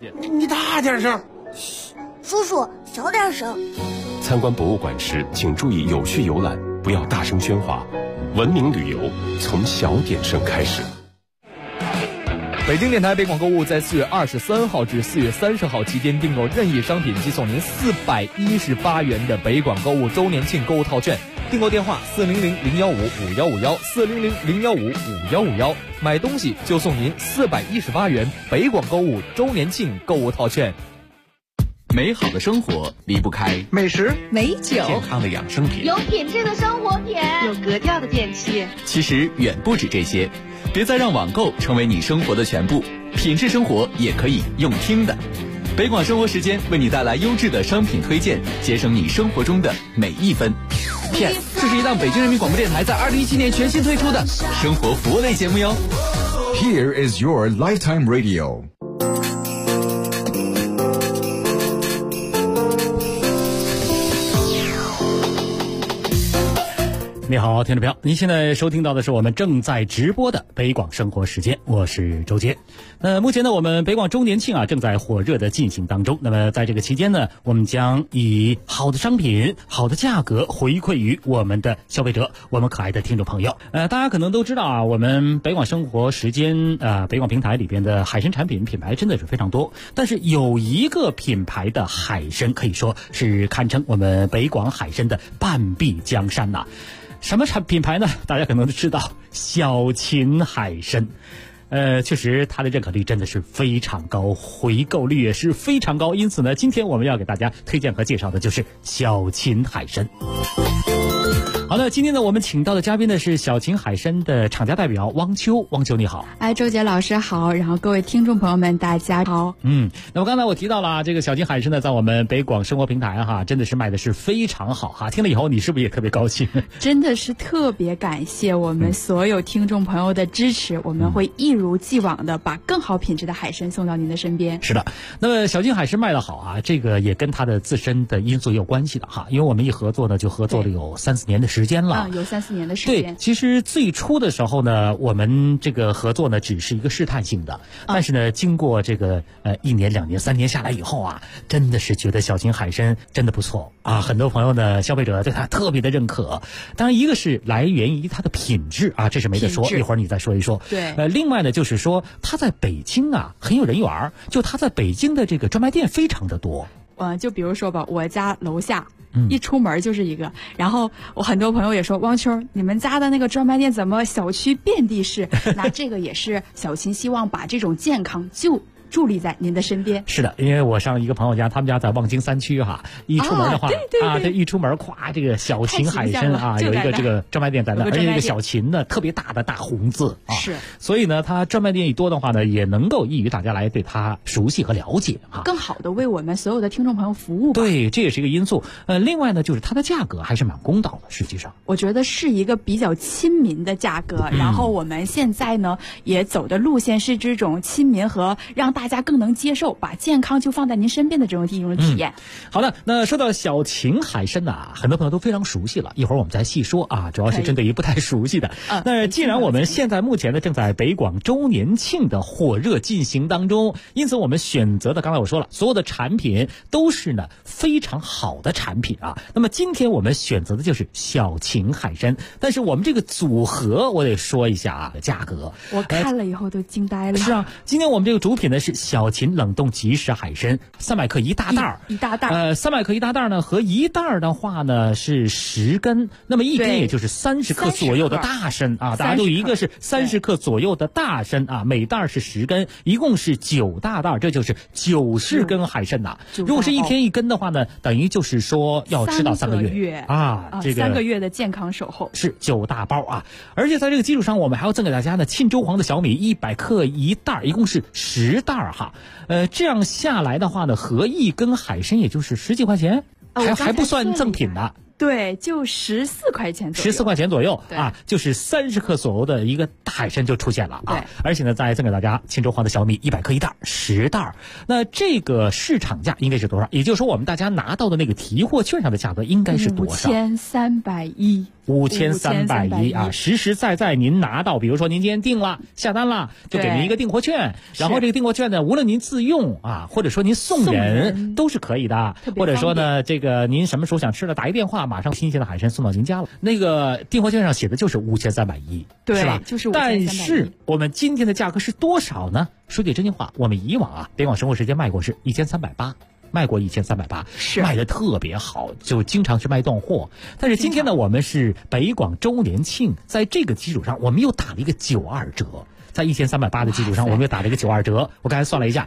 你大点声。 叔叔，小点声。 参观博物馆时，请注意有序游览，不要大声喧哗。文明旅游从小点声开始。 北京电台北广购物在4月23号至4月30号期间订购任意商品即送您418元的北广购物周年庆购物套券。订购电话400-015-5151，400-015-5151，买东西就送您418元北广购物周年庆购物套券。 美好的生活离不开美食、 美酒、 健康的养生品， 有品质的生活品， 有格调的电器。 其实远不止这些，别再让网购成为你生活的全部，品质生活也可以用听的。北广生活时间为你带来优质的商品推荐，节省你生活中的每一分。PS， 这是一档北京人民广播电台在2017年全新推出的生活服务类节目哟。 Here is your lifetime radio。 你好，听众朋友，您现在收听到的是我们正在直播的北广生活时间，我是周杰。目前呢，我们北广周年庆正在火热的进行当中。那么在这个期间呢，我们将以好的商品、好的价格回馈于我们的消费者，我们可爱的听众朋友。大家可能都知道我们北广生活时间北广平台里边的海参产品品牌真的是非常多，但是有一个品牌的海参可以说是堪称我们北广海参的半壁江山呐。什么品牌呢？大家可能都知道，小秦海参。确实它的认可率真的是非常高，回购率也是非常高，因此呢，今天我们要给大家推荐和介绍的就是小秦海参。好的，今天呢，我们请到的嘉宾呢是小秦海参的厂家代表汪秋。汪秋你好。 周杰老师好，然后各位听众朋友们大家好。 那么刚才我提到了这个小秦海参呢，在我们北广生活平台真的是卖的是非常好听了以后你是不是也特别高兴？ 真的是特别感谢我们所有听众朋友的支持，我们会一如既往的把更好品质的海参送到您的身边。 是的，那么小秦海参卖得好这个也跟它的自身的因素也有关系的因为我们一合作呢就合作了有3-4年的时间了。 有3-4年的时间。 对，其实最初的时候呢，我们这个合作呢只是一个试探性的，但是呢，经过这个1年、2年、3年下来以后真的是觉得小秦海参真的不错很多朋友呢，消费者对它特别的认可。当然，一个是来源于它的品质这是没得说，一会儿你再说一说。 对， 另外呢，就是说它在北京很有人缘，就它在北京的这个专卖店非常的多。 就比如说吧，我家楼下。一出门就是一个，然后我很多朋友也说，汪秋，你们家的那个专卖店怎么小区遍地是？那这个也是小秦希望把这种健康就伫立在您的身边。 是的，因为我上一个朋友家，他们家在望京3区一出门的话对，一出门这个小秦海参有一个这个专卖店在那，而且这个小秦呢特别大的大红字是， 所以呢，它专卖店一多的话呢，也能够益于大家来对它熟悉和了解更好的为我们所有的听众朋友服务吧。 对，这也是一个因素。另外呢，就是它的价格还是蛮公道的，实际上我觉得是一个比较亲民的价格。然后我们现在呢也走的路线是这种亲民和让大家更能接受，把健康就放在您身边的这种体验。 好的，那说到小秦海参很多朋友都非常熟悉了，一会儿我们再细说主要是针对于不太熟悉的。那既然我们现在目前呢正在北广周年庆的火热进行当中，因此我们选择的刚才我说了，所有的产品都是呢非常好的产品那么今天我们选择的就是小秦海参，但是我们这个组合我得说一下价格， 我看了以后都惊呆了。 是今天我们这个主品呢是小秦冷冻即食海参，300克一大袋一大袋 ，300克一大袋呢，和一袋的话呢是10根，那么一根也就是30克左右的大参大家都一个是30克左右的大参每袋是10根，一共是9大袋，这就是90根海参如果是一天1根的话呢，等于就是说要吃到3个月这个 3个月的健康守候， 是9大包而且在这个基础上，我们还要赠给大家呢沁州黄的小米100克一袋，一共是10袋这样下来的话呢，合1根海参也就是10几块钱，还不算赠品呢。 对，就14块钱左右 ，14块钱左右对啊，就是30克左右的一个大海参就出现了对啊！而且呢，再赠给大家青州黄的小米100克1袋10袋。那这个市场价应该是多少？也就是说，我们大家拿到的那个提货券上的价格应该是多少 ？5310。 5310啊，实实在在您拿到，比如说您今天订了下单了，就给您一个订货券，然后这个订货券呢，无论您自用啊，或者说您送人都是可以的，或者说呢，这个您什么时候想吃了，打一电话，马上新鲜的海参送到您家了。那个订货券上写的就是5310， 对， 是吧？ 就是5310。 但是我们今天的价格是多少呢？说句真心话，我们以往啊，北广生活时间卖过是1380。卖过1380， 是卖的特别好，就经常是卖断货。但是今天呢，我们是北广周年庆，在这个基础上，我们又打了一个92折。在1380的基础上，我们又打了一个92折。我刚才算了一下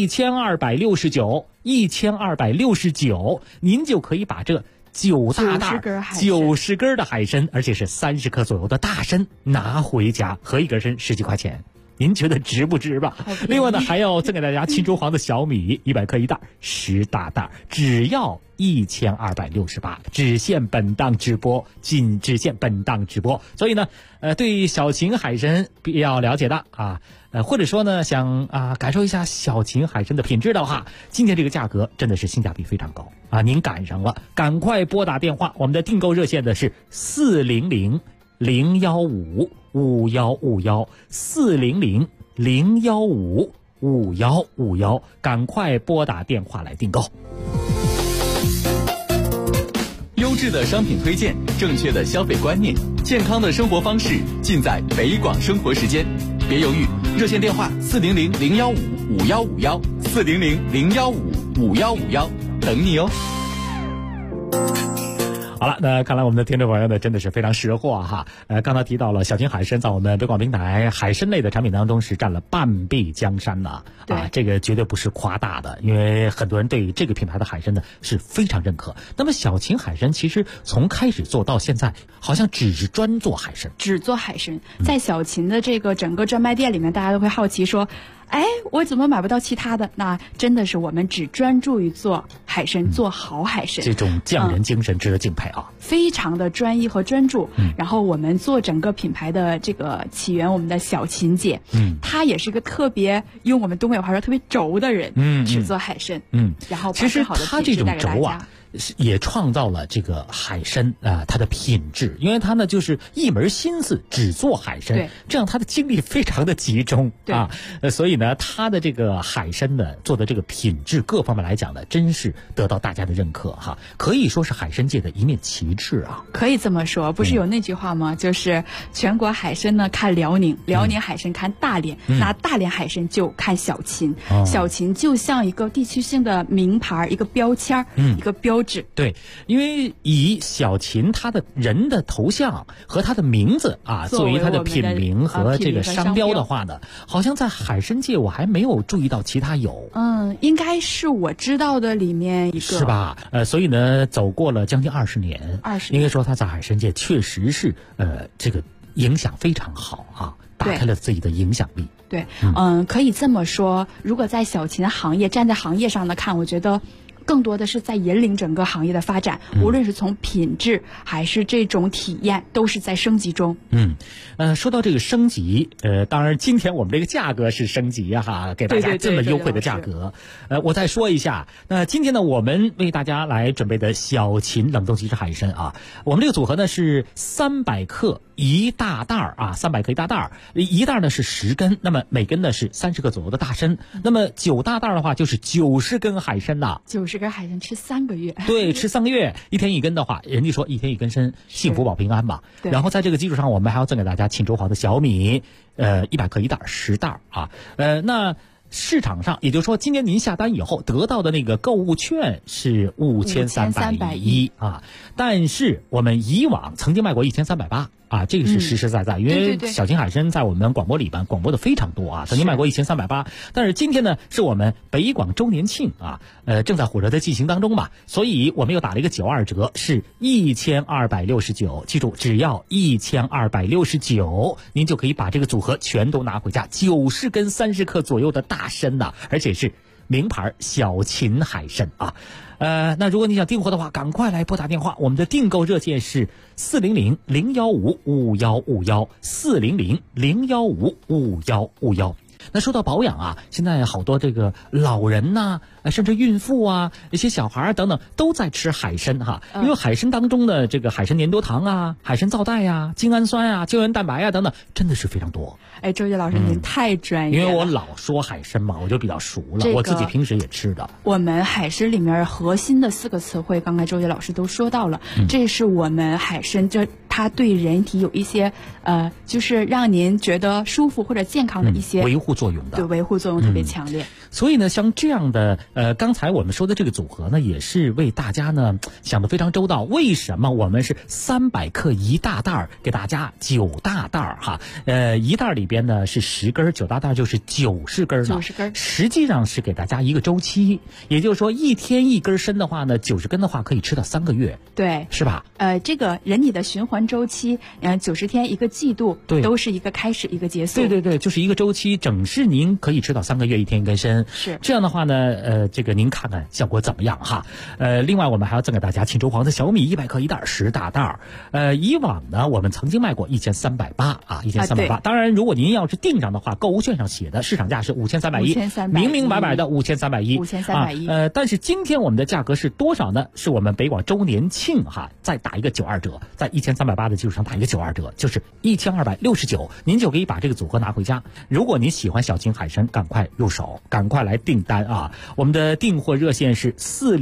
，1269，您就可以把这9大袋90根的海参，而且是30克左右的大参拿回家，合一根参10几块钱。您觉得值不值吧？另外呢，还要赠给大家青州黄的小米100克1袋10大袋，只要1268，只限本档直播，仅只限本档直播。所以呢，对小秦海参比较了解的啊，或者说呢想感受一下小秦海参的品质的话，今天这个价格真的是性价比非常高啊！您赶上了，赶快拨打电话，我们的订购热线的是400-015-5151，400-015-5151，赶快拨打电话来订购。 优质的商品推荐，正确的消费观念，健康的生活方式，尽在北广生活时间。别犹豫，热线电话400-015-5151，400-015-5151，等你哦。 好了，那看来我们的听众朋友呢真的是非常识货哈。刚才提到了小秦海参在我们北广平台海参类的产品当中是占了半壁江山呢。这个绝对不是夸大的，因为很多人对这个品牌的海参呢是非常认可。那么小秦海参其实从开始做到现在，好像只是专做海参， 在小秦的这个整个专卖店里面，大家都会好奇说，哎，我怎么买不到其他的？那真的是我们只专注于做海参，做好海参。 这种匠人精神值得敬佩啊！ 非常的专一和专注。然后我们做整个品牌的这个起源，我们的小秦姐，她也是一个特别用我们东北话说特别轴的人，只做海参。然后其实她这种轴啊，也创造了这个海参它的品质，因为它呢就是一门心思只做海参，这样它的精力非常的集中啊，所以呢它的这个海参呢做的这个品质各方面来讲呢，真是得到大家的认可哈，可以说是海参界的一面旗帜啊。 可以这么说，不是有那句话吗？就是全国海参呢看辽宁，辽宁海参看大连，那大连海参就看小秦，小秦就像一个地区性的名牌，一个标签，一个标志。 对，因为以小秦他的人的头像和他的名字作为他的品名和这个商标的话呢，好像在海参界我还没有注意到其他有。 应该是我知道的里面一个， 是吧？所以呢，走过了将近20年，应该说他在海参界确实是这个影响非常好啊，打开了自己的影响力。 对，可以这么说，如果在小秦行业站在行业上的看，我觉得更多的是在引领整个行业的发展，无论是从品质还是这种体验，都是在升级中。 说到这个升级，当然今天我们这个价格是升级哈，给大家这么优惠的价格。我再说一下，那今天呢，我们为大家来准备的小秦冷冻即食海参啊，我们这个组合呢是300克1大袋啊，300克1大袋，一袋呢是10根，那么每根呢是30克左右的大参，那么9大袋的话就是90根海参呐 ，90根海参吃3个月， 对，吃3个月，1天1根的话，人家说1天1根参，幸福保平安嘛。然后在这个基础上，我们还要赠给大家青州黄的小米，100克1袋10袋啊，那市场上，也就是说，今天您下单以后得到的那个购物券是5310啊，但是我们以往曾经卖过1380啊，这个是实实在在，因为小秦海参在我们广播里边广播的非常多啊，曾经卖过1380，但是今天呢是我们北广周年庆啊，正在火热的进行当中嘛，所以我们又打了一个92折，是1269，记住只要1269，您就可以把这个组合全都拿回家，90根30克左右的大参呐，而且是名牌小秦海参啊。那如果你想订货的话，赶快来拨打电话，我们的订购热线是400-015-5151，400-015-5151。那说到保养啊，现在好多这个老人呐、甚至孕妇啊，一些小孩等等都在吃海参哈，因为海参当中的这个海参粘多糖啊、海参皂苷啊、精氨酸啊、胶原蛋白啊等等，真的是非常多。 哎，周杰老师，您太专业了。 因为我老说海参嘛，我就比较熟了，我自己平时也吃的。 我们海参里面核心的4个词汇，刚才周杰老师都说到了，这是我们海参它对人体有一些就是让您觉得舒服或者健康的一些维护作用的， 对，维护作用特别强烈。 所以呢，像这样的刚才我们说的这个组合呢，也是为大家呢想得非常周到。为什么我们是300克1大袋，给大家9大袋哈？1袋里边呢是10根，9大袋就是90根了。 90根， 实际上是给大家一个周期，也就是说1天1根参的话呢，90根的话可以吃到3个月， 对， 是吧？ 这个人体的循环周期，90天1个季度， 对， 都是一个开始一个结束。 对对对，就是一个周期，整是您可以吃到3个月，1天1根参。 是这样的话呢，这个您看看效果怎么样哈？另外我们还要赠给大家庆州黄的小米100克1袋10大袋。以往呢我们曾经卖过1380啊，1380。当然，如果您要是订上的话，购物券上写的市场价是5310，明明白白的5310。但是今天我们的价格是多少呢？是我们北广周年庆哈，再打一个92折，在1380的基础上打一个92折，就是1269，您就可以把这个组合拿回家。如果您喜欢小秦海参，赶快入手，赶快来订单啊！我们的订货热线是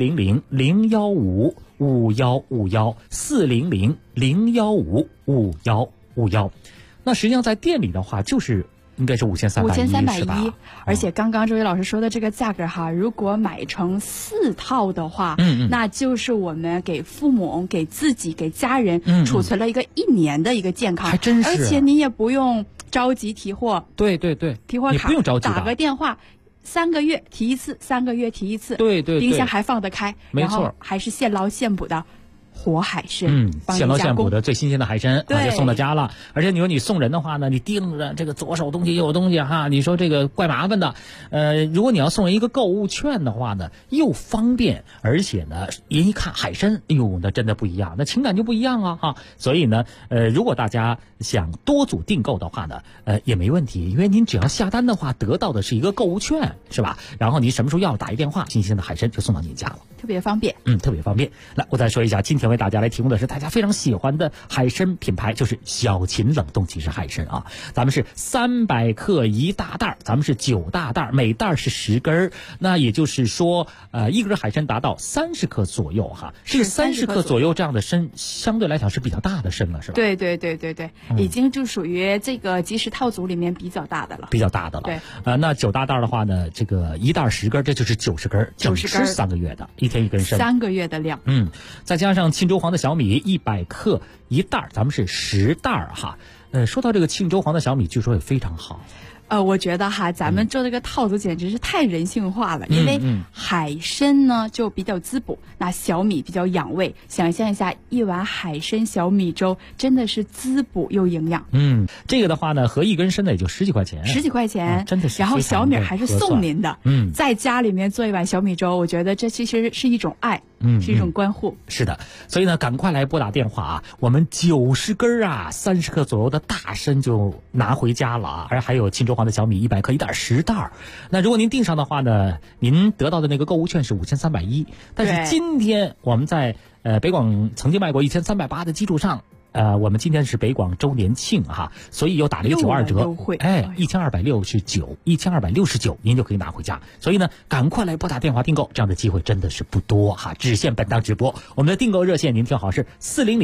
400-015-5151，400-015-5151。那实际上在店里的话，就是应该是5310， 而且刚刚周宇老师说的这个价格哈，如果买成4套的话，那就是我们给父母、给自己、给家人储存了一个1年的一个健康， 还真是。 而且你也不用着急提货， 对对对， 提货卡你不用着急， 打个电话。3个月提一次，3个月提一次， 对对对， 冰箱还放得开， 没错， 然后还是现捞现捕的活海参， 现捞现捕的最新鲜的海参，就送到家了。而且你说你送人的话呢，你盯着这个左手东西右手东西哈，你说这个怪麻烦的。如果你要送人一个购物券的话呢，又方便，而且呢，人一看海参，哎呦，那真的不一样，那情感就不一样啊哈。所以呢，如果大家想多组订购的话呢，也没问题，因为您只要下单的话，得到的是一个购物券，是吧？然后你什么时候要打一电话，新鲜的海参就送到您家了， 特别方便。 特别方便。来，我再说一下，今天为大家来提供的是大家非常喜欢的海参品牌，就是小秦冷冻即食海参啊。咱们是300克1大袋，咱们是9大袋，每袋是10根。那也就是说，一根海参达到30克左右哈。这个30克左右这样的参，相对来讲是比较大的参了，是吧？ 对对对对对，已经就属于这个即食套组里面比较大的了。 比较大的了。 对。 那9大袋的话呢，这个1袋10根，这就是90根，整吃3个月的，1天1根参 ，3个月的量。 再加上庆州黄的小米100克1袋，咱们是10袋哈。说到这个庆州黄的小米，据说也非常好。 我觉得哈，咱们做这个套组简直是太人性化了，因为海参呢就比较滋补，那小米比较养胃。想象一下，一碗海参小米粥真的是滋补又营养。 这个的话呢，合1根参的也就10几块钱 ，10几块钱， 真的是。 然后小米还是送您的，在家里面做一碗小米粥，我觉得这其实是一种爱。是一种关护。 是的，所以呢，赶快来拨打电话啊！我们90根啊，30克左右的大参就拿回家了啊！而还有庆州黄的小米100克1袋10袋。那如果您订上的话呢，您得到的那个购物券是5310。但是今天我们在北广曾经卖过1380的基础上。我们今天是北广周年庆哈，所以又打了一个92折，1269，1269，您就可以拿回家。所以呢，赶快来拨打电话订购，这样的机会真的是不多哈，只限本档直播。我们的订购热线您听好是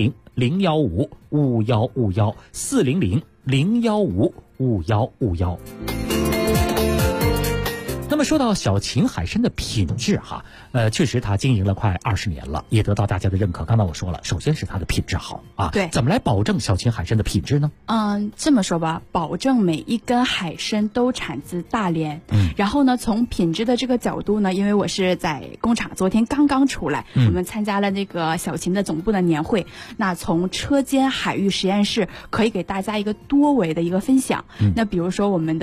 400-015-5151，400-015-5151。那么说到小秦海参的品质哈，确实它经营了快20年了，也得到大家的认可。刚才我说了，首先是它的品质好啊。 对， 怎么来保证小秦海参的品质呢？ 这么说吧，保证每一根海参都产自大连。然后呢，从品质的这个角度呢，因为我是在工厂，昨天刚刚出来，我们参加了那个小秦的总部的年会。那从车间海域实验室可以给大家一个多维的一个分享。那比如说我们的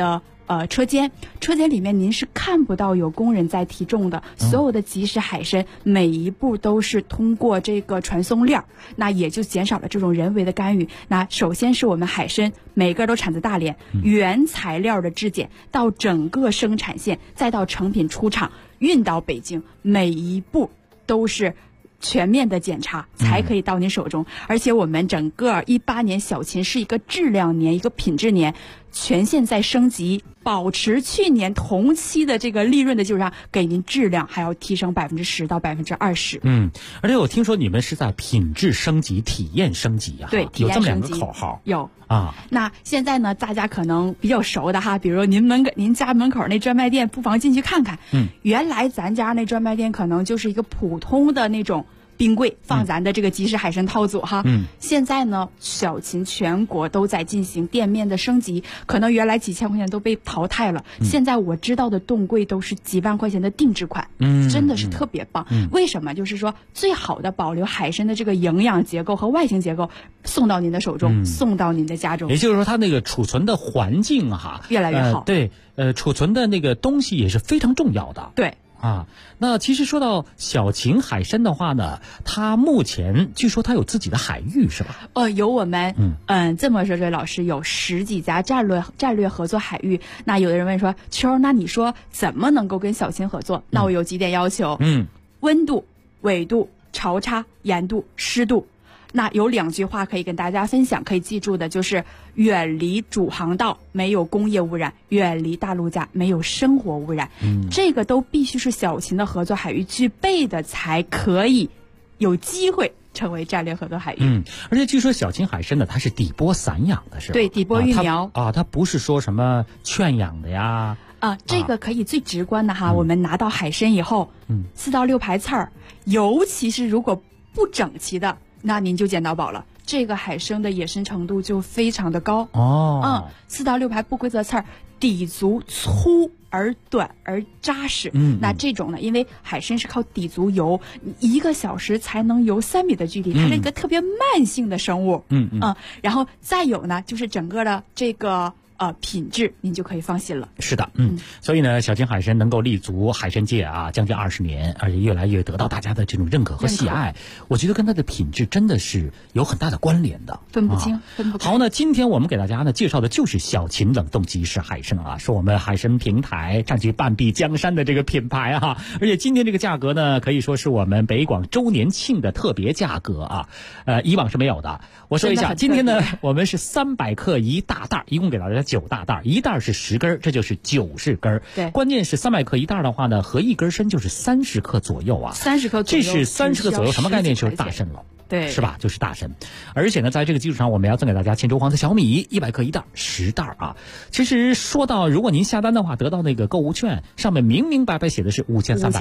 车间里面您是看不到有工人在提重的，所有的即食海参每一步都是通过这个传送链，那也就减少了这种人为的干预。那首先是我们海参每个都产自大连，原材料的质检到整个生产线，再到成品出厂运到北京，每一步都是全面的检查才可以到您手中。而且我们整个18年小秦是一个质量年，一个品质年，全线在升级，保持去年同期的这个利润的基础上，给您质量还要提升10%到20%。 而且我听说你们是在品质升级、体验升级啊， 对，体验有这么两升级个口号。 有啊， 那现在呢，大家可能比较熟的哈，比如您家门口那专卖店，不妨进去看看。原来咱家那专卖店可能就是一个普通的那种冰柜，放咱的这个即食海参套组哈。现在呢，小秦全国都在进行店面的升级，可能原来几千块钱都被淘汰了，现在我知道的冻柜都是几万块钱的定制款，真的是特别棒。为什么？就是说最好的保留海参的这个营养结构和外形结构，送到您的手中，送到您的家中。 也就是说，它那个储存的环境哈， 越来越好。 对，储存的那个东西也是非常重要的。 对。 那其实说到小秦海参的话呢，它目前据说它有自己的海域是吧？ 有我们这么说，这位老师有10几家战略合作海域。那有的人问说，秋，那你说怎么能够跟小秦合作？那我有几点要求，温度、纬度、潮差、盐度、湿度。那有2句话可以跟大家分享，可以记住的就是远离主航道，没有工业污染；远离大陆架，没有生活污染。这个都必须是小秦的合作海域具备的，才可以有机会成为战略合作海域。 而且据说小秦海参呢，它是底波散养的，是吧？ 对，底波育苗它不是说什么圈养的呀。 这个可以最直观的哈，我们拿到海参以后，4到6排刺儿，尤其是如果不整齐的，那您就捡到宝了。这个海参的野生程度就非常的高。4到6排不规则刺儿，底足粗而短而扎实。那这种呢，因为海参是靠底足游，1个小时才能游3米的距离，它是一个特别慢性的生物。然后再有呢，就是整个的这个品质您就可以放心了。 是的，所以呢，小秦海参能够立足海参界啊，将近20年，而且越来越得到大家的这种认可和喜爱。我觉得跟它的品质真的是有很大的关联的， 分不清，分不开。 好，那今天我们给大家呢介绍的就是小秦冷冻即食海参啊，是我们海参平台占据半壁江山的这个品牌啊，而且今天这个价格呢，可以说是我们北广周年庆的特别价格啊，以往是没有的。我说一下，今天呢，我们是300克1大袋，一共给大家9大袋，一袋是10根，这就是90根。 对， 关键是300克1袋的话呢，合1根参就是30克左右啊。 30克左右， 这是30克左右，什么概念？就是大参了。 对， 是吧？就是大参，而且呢，在这个基础上，我们要赠给大家沁州黄的小米100克1袋，10袋啊。其实说到，如果您下单的话，得到那个购物券，上面明明白白写的是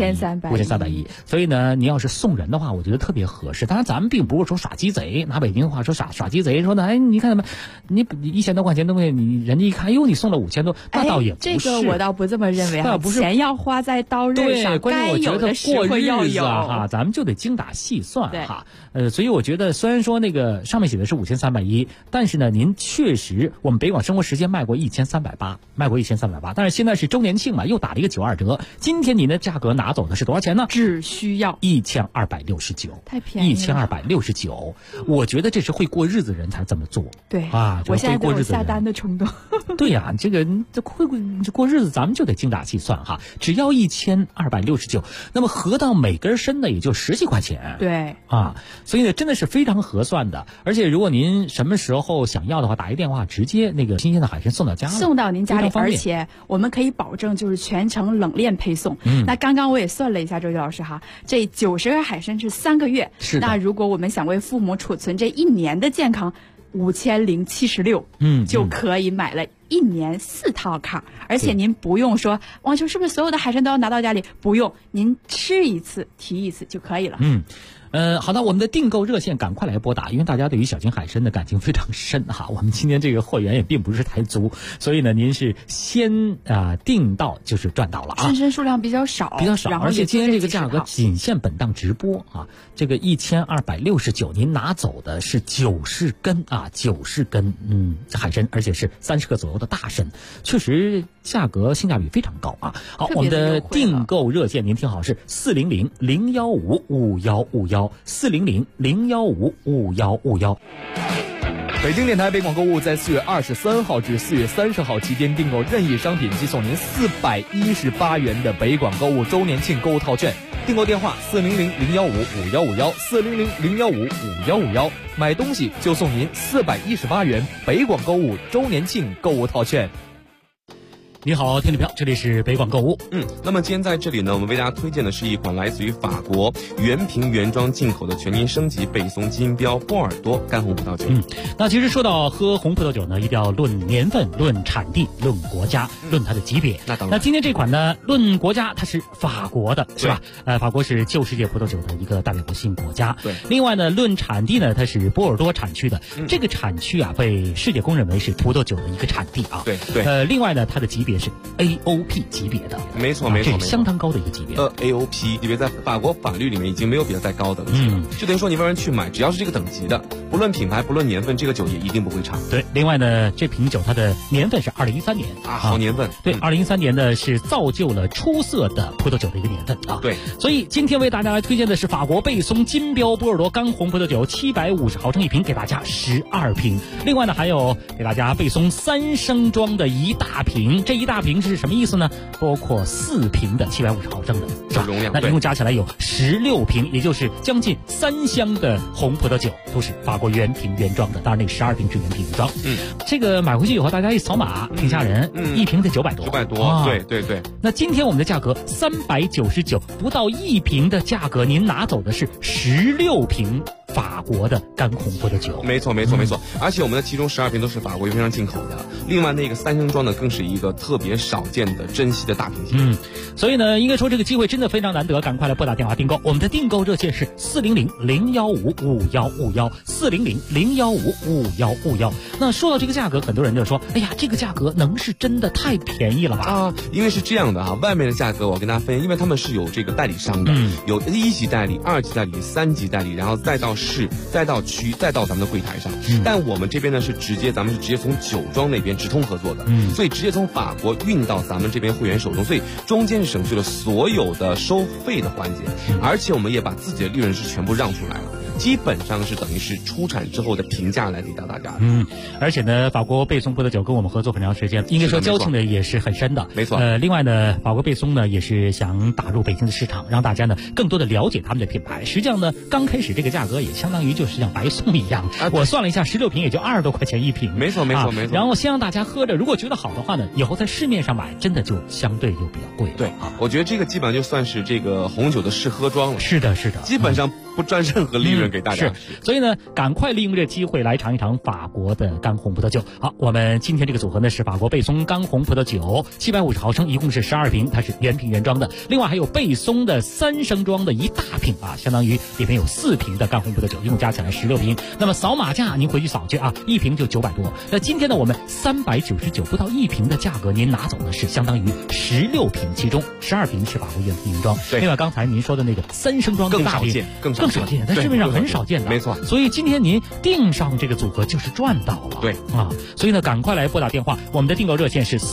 5310，所以呢，您要是送人的话，我觉得特别合适。当然，咱们并不是说耍鸡贼，拿北京话说耍鸡贼，说呢，哎，你看怎么，你1000多块钱东西，你人家一看，哟，你送了5000多，那倒也不是。 这个我倒不这么认为啊，钱要花在刀刃上，该有的时候要有哈，咱们就得精打细算哈。所以我觉得，虽然说那个上面写的是5310，但是呢，您确实我们北广生活时间卖过1380，卖过1380，但是现在是周年庆嘛，又打了一个92折。今天您的价格拿走的是多少钱呢？ 只需要 1269， 太便宜了 ，1269。我觉得这是会过日子人才这么做。 对啊， 我现在都有下单的冲动。 对呀，这过日子咱们就得精打细算哈，只要1269，那么合到每根参呢也就10几块钱。 对啊，所以呢，真的是非常合算的。而且如果您什么时候想要的话，打一电话，直接那个新鲜的海参送到家里， 送到您家里，而且我们可以保证就是全程冷链配送。那刚刚我也算了一下，周杰老师哈，这90根海参是3个月。 是的。 那如果我们想为父母储存这1年的健康，5076，就可以买了1年4套卡，而且您不用说，王秋是不是所有的海参都要拿到家里？不用，您吃一次提一次就可以了。 好的，我们的订购热线赶快来拨打，因为大家对于小秦海参的感情非常深哈。我们今天这个货源也并不是太足，所以呢，您是先订到就是赚到了啊。 参数量比较少， 而且今天这个价格仅限本档直播啊。这个1269，您拿走的是90根啊，90根海参，而且是30克左右的大参，确实价格性价比非常高啊。好，我们的订购热线您听好是400-015-5151，400-015-5151。 北京电台北广购物在4月23号至4月30号期间订购任意商品，即送您418元的北广购物周年庆购物套券。订购电话400-015-5151，400-015-5151，买东西就送您418元北广购物周年庆购物套券。 你好，听众朋友，这里是北广购物。 那么今天在这里呢，我们为大家推荐的是一款来自于法国原瓶原装进口的全年升级贝松金标波尔多干红葡萄酒。 那其实说到喝红葡萄酒呢，一定要论年份、论产地、论国家、论它的级别。 那当然。 那今天这款呢，论国家它是法国的，是吧？法国是旧世界葡萄酒的一个代表性国家。 对。 另外呢，论产地呢，它是波尔多产区的。这个产区啊，被世界公认为是葡萄酒的一个产地啊。 对。 另外呢，它的级别是 AOP 级别的， 没错， 这是相当高的一个级别。 AOP 级别在法国法律里面已经没有比它再高的了。就等于说你外人去买，只要是这个等级的，不论品牌不论年份，这个酒也一定不会差。 对，另外呢，这瓶酒它的年份是2013年好年份。 对，2013年呢是造就了出色的葡萄酒的一个年份啊。 对， 所以今天为大家来推荐的是法国贝松金标波尔多干红葡萄酒，750毫升一瓶，给大家12瓶。另外呢，还有给大家贝松3升装的一大瓶，这一大瓶是什么意思呢？包括4瓶的750毫升的，是吧？ 容量。 那一共加起来有16瓶，也就是将近3箱的红葡萄酒，都是法国原瓶原装的。当然，那12瓶是原瓶原装。这个买回去以后，大家一扫码，挺吓人，一瓶得900多。 900多，对。 那今天我们的价格399，不到1瓶的价格，您拿走的是16瓶法国的干红葡萄酒。 没错。而且我们的其中12瓶都是法国原装进口的，另外那个3升装的更是一个特别少见的珍惜的大瓶型。 所以呢，应该说这个机会真的非常难得，赶快来拨打电话订购。我们的订购热线是400-015-5151，400-015-5151。那说到这个价格，很多人就说，哎呀，这个价格能是真的太便宜了吧？ 因为是这样的外面的价格我跟大家分析，因为他们是有这个代理商的，有1级代理、2级代理、3级代理，然后再到市、再到区、再到咱们的柜台上。但我们这边呢咱们是直接从酒庄那边直通合作的，所以直接从法国运到咱们这边会员手中，所以中间是省去了所有的收费的环节，而且我们也把自己的利润是全部让出来了。基本上是等于是出产之后的评价来给到大家的。 而且呢，法国贝松葡萄酒跟我们合作很长时间，应该说交情的也是很深的。 没错。 另外呢，法国贝松呢也是想打入北京的市场，让大家呢更多的了解他们的品牌。实际上呢，刚开始这个价格也相当于就是像白送一样。我算了一下16瓶也就20多块钱一瓶。 没错。 然后先让大家喝着，如果觉得好的话呢，以后在市面上买真的就相对就比较贵了。 对我觉得这个基本上就算是这个红酒的试喝装了。 是的。 基本上不赚任何利润给大家。 所以呢，赶快利用这机会来尝一尝法国的干红葡萄酒。好，我们今天这个组合呢是法国贝松干红葡萄酒，750毫升，一共是12瓶，它是原瓶原装的。另外还有贝松的3升装的一大瓶相当于里面有4瓶的干红葡萄酒，一共加起来16瓶。那么扫码价您回去扫去一瓶就900多。那今天呢，我们399不到1瓶的价格，您拿走的是相当于16瓶，其中12瓶是法国原瓶原装。另外刚才您说的那个3升装的大瓶更少见，在市面上很少见的。 没错。 所以今天您订上这个组合就是赚到了。 对所以呢，赶快来拨打电话，我们的订购热线是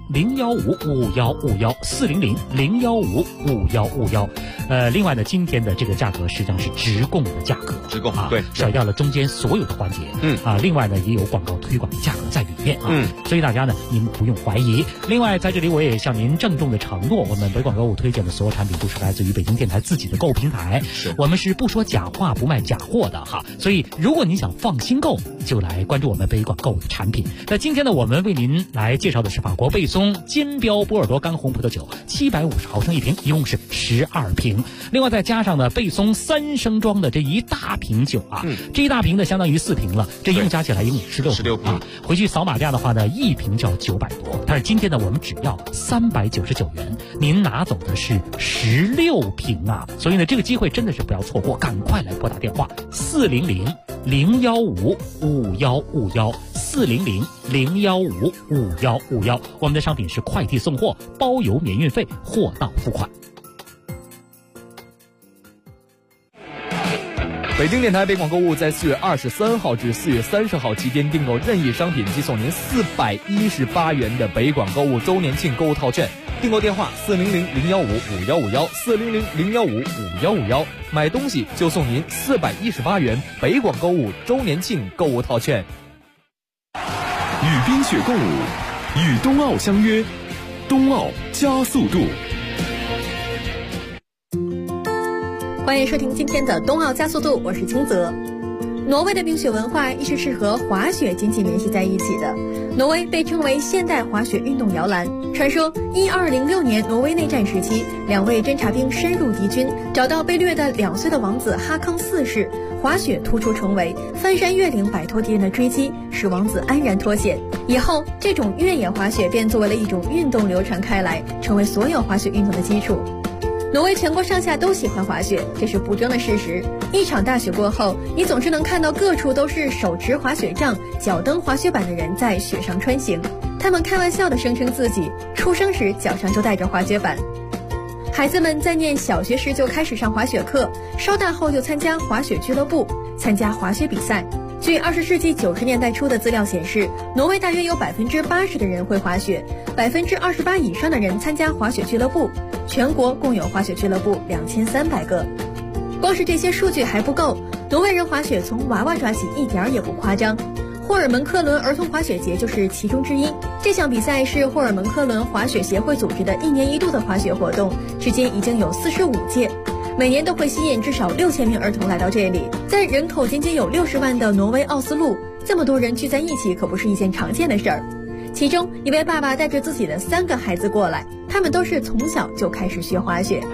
400-015-5151，400-015-5151。另外呢，今天的这个价格实际上是直供的价格， 对， 甩掉了中间所有的环节。另外呢，也有广告推广的价格在里面所以大家呢，您不用怀疑。另外，在这里我也向您郑重的承诺，我们北广购物推荐的所有产品都是来自于北京电台自己的购物平台，我们是不说假话不卖假货的所以如果您想放心购，就来关注我们北广购物的产品。那今天呢，我们为您来介绍的是法国贝松金标波尔多干红葡萄酒，750毫升一瓶，一共是12瓶。另外再加上呢贝松3升装的这一大瓶酒这一大瓶呢相当于4瓶了，这一共加起来一共16瓶回去扫码价的话呢，一瓶就要900多。但是今天呢，我们只要399元，您拿走的是16瓶所以呢，这个机会真的是不要错过，赶快来拨打电话400-015-5151，400-015-5151。我们的商品是快递送货，包邮免运费，货到付款。 北京电台北广购物在4月23号至4月30号期间订购任意商品，即送您418元的北广购物周年庆购物套券。订购电话400-015-5151，400-015-5151，买东西就送您418元北广购物周年庆购物套券。 与冰雪共舞，与冬奥相约，冬奥加速度。 欢迎收听今天的冬奥加速度，我是金泽。挪威的冰雪文化一直是和滑雪紧紧联系在一起的。挪威被称为现代滑雪运动摇篮。传说1206年挪威内战时期，2位侦察兵深入敌军，找到被掠的2岁的王子哈康4世，滑雪突出重围，翻山越岭摆脱敌人的追击，使王子安然脱险。以后这种越野滑雪便作为了一种运动流传开来，成为所有滑雪运动的基础。挪威全国上下都喜欢滑雪，这是不争的事实。一场大雪过后，你总是能看到各处都是手持滑雪杖、脚蹬滑雪板的人在雪上穿行。他们开玩笑地声称自己出生时脚上就带着滑雪板。孩子们在念小学时就开始上滑雪课，稍大后就参加滑雪俱乐部，参加滑雪比赛。据20世纪90年代初的资料显示，挪威大约有80%的人会滑雪，28%以上的人参加滑雪俱乐部。全国共有滑雪俱乐部2300个。光是这些数据还不够，挪威人滑雪从娃娃抓起一点儿也不夸张。霍尔门科伦儿童滑雪节就是其中之一。这项比赛是霍尔门科伦滑雪协会组织的1年1度的滑雪活动，至今已经有45届，每年都会吸引至少6000名儿童来到这里。在人口仅仅有60万的挪威奥斯陆，这么多人聚在一起可不是一件常见的事儿。其中一位爸爸带着自己的3个孩子过来，他们都是从小就开始学滑雪。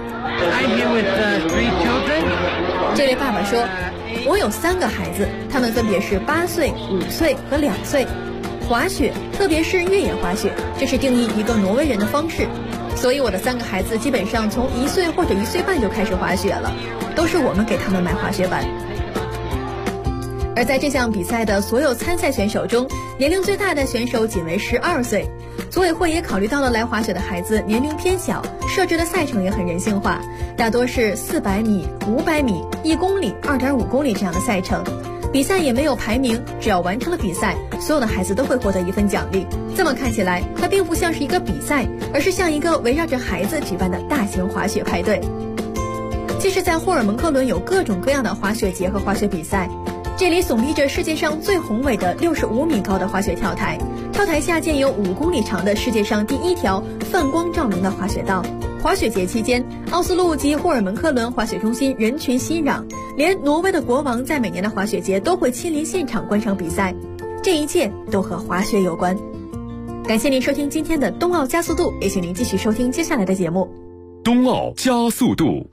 这位爸爸说，我有3个孩子，他们分别是8岁、5岁和2岁。滑雪，特别是越野滑雪，这是定义一个挪威人的方式。所以我的3个孩子基本上从1岁或者1岁半就开始滑雪了，都是我们给他们买滑雪板。而在这项比赛的所有参赛选手中，年龄最大的选手仅为12岁。组委会也考虑到了来滑雪的孩子年龄偏小，设置的赛程也很人性化，大多是400米、500米、1公里、2.5公里这样的赛程。比赛也没有排名，只要完成了比赛，所有的孩子都会获得一份奖励。这么看起来，它并不像是一个比赛，而是像一个围绕着孩子举办的大型滑雪派对。即使在霍尔蒙克伦有各种各样的滑雪节和滑雪比赛，这里耸立着世界上最宏伟的65米高的滑雪跳台，跳台下建有5公里长的世界上第1条泛光照明的滑雪道。滑雪节期间，奥斯陆及霍尔蒙克伦滑雪中心人群熙攘，连挪威的国王在每年的滑雪节都会亲临现场观赏比赛。这一切都和滑雪有关。感谢您收听今天的冬奥加速度，也请您继续收听接下来的节目。 冬奥加速度。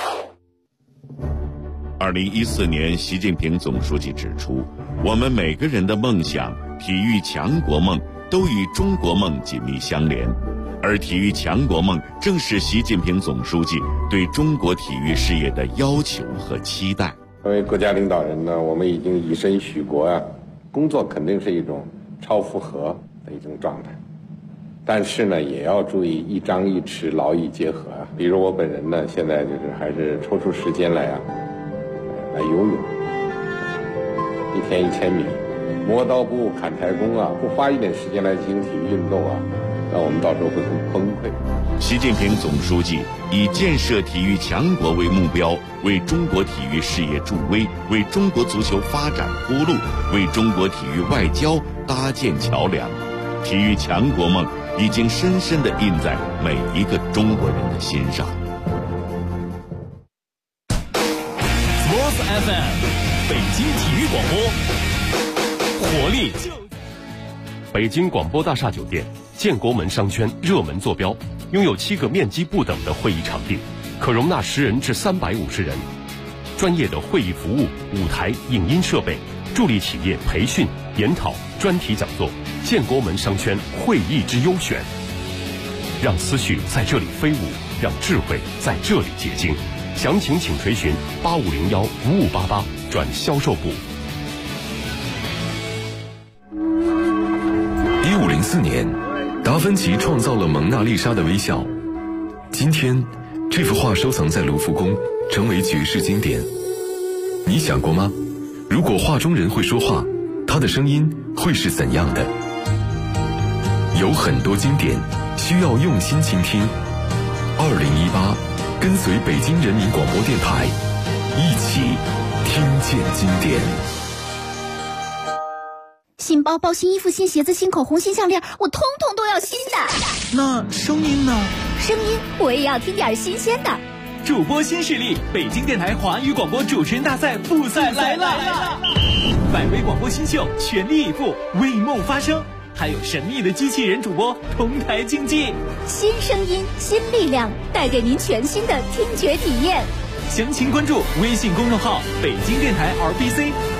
2014年，习近平总书记指出，我们每个人的梦想、体育强国梦都与中国梦紧密相连，而体育强国梦正是习近平总书记对中国体育事业的要求和期待。 作为国家领导人呢，我们已经以身许国啊，工作肯定是一种超负荷的一种状态，但是呢，也要注意一张一弛，劳逸结合啊。比如我本人呢，现在就是还是抽出时间来游泳，1天1000米，磨刀不误砍柴工啊，不花一点时间来进行体育运动啊，那我们到时候会很崩溃。 习近平总书记以建设体育强国为目标，为中国体育事业助威，为中国足球发展铺路，为中国体育外交搭建桥梁。体育强国梦已经深深地印在每一个中国人的心上。 FM 北京体育广播，活力。 北京广播大厦酒店建国门商圈热门坐标，拥有7个面积不等的会议场地，可容纳10人至350人。专业的会议服务、舞台、影音设备，助力企业培训、研讨、专题讲座。建国门商圈会议之优选，让思绪在这里飞舞，让智慧在这里结晶。详情请垂询8501-5588转销售部。 1504年，达芬奇创造了蒙娜丽莎的微笑。今天，这幅画收藏在卢浮宫，成为绝世经典。 你想过吗？如果画中人会说话，他的声音会是怎样的？有很多经典需要用心倾听。2018，跟随北京人民广播电台，一起听见经典。 新包包、新衣服、新鞋子、新口红、新项链，我通通都要新的。 那声音呢？ 声音我也要听点新鲜的。 主播新势力，北京电台华语广播主持人大赛复赛来了！百位广播新秀全力以赴，为梦发声，还有神秘的机器人主播同台竞技。 新声音，新力量，带给您全新的听觉体验。 详情关注微信公众号北京电台 RBC。